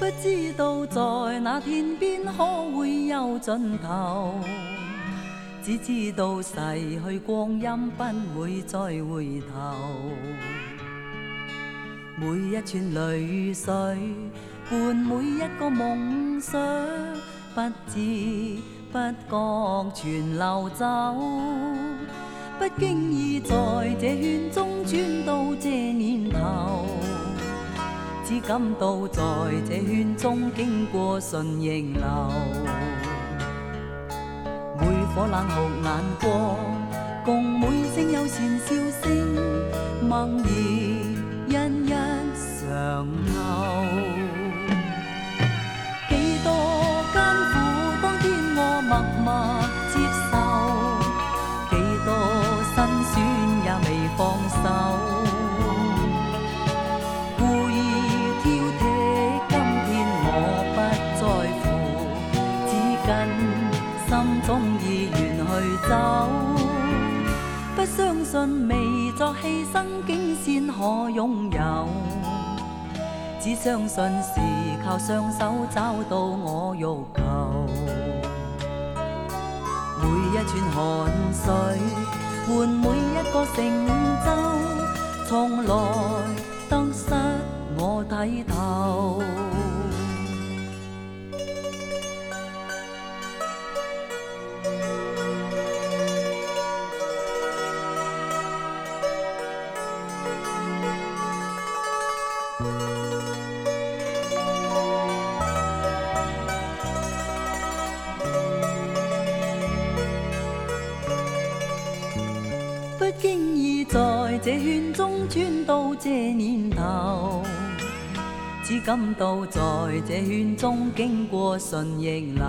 不知道在那天边可會有盡頭，只知道逝去光陰不會再回頭。每一串淚水伴每一個夢想，不知不覺全流走。不經意在這圈中轉到這年頭，只感到在這圈中經過順逆流。每顆冷酷眼光，共每聲友善笑聲，默然一一嘗透。幾多艱苦，當天我默默接受，幾多辛酸也未放手。故意挑剔，今天我不在乎，只跟心中意願去走。不相信未作犧牲竟先可擁有，只相信是靠雙手找到我欲求。每一串汗水換每一個成就，從來得失我睇透。不經意在這圈中轉到這年頭，只感到在這圈中經過順逆流。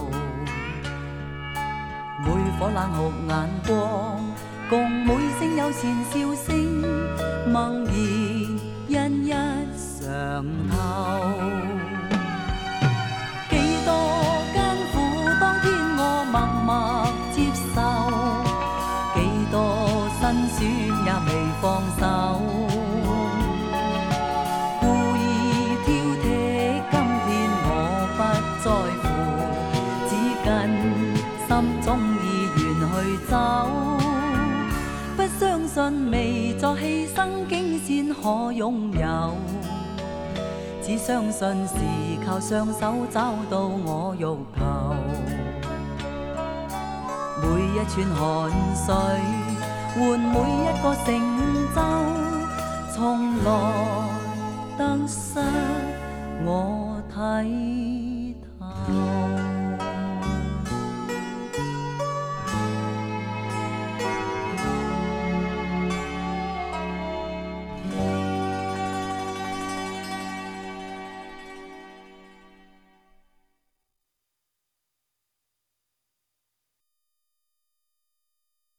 每顆冷酷眼光，共每聲友善笑聲，默然一一嘗透。幾多艱苦，當天我默默接受，幾多辛酸也未放手。故意挑剔，今天我不在乎，只跟心中意願去走。不相信未作犧牲竟先可擁有，只相信是靠雙手找到我欲求。每一串汗水換每一個成就，從來得失我睇透。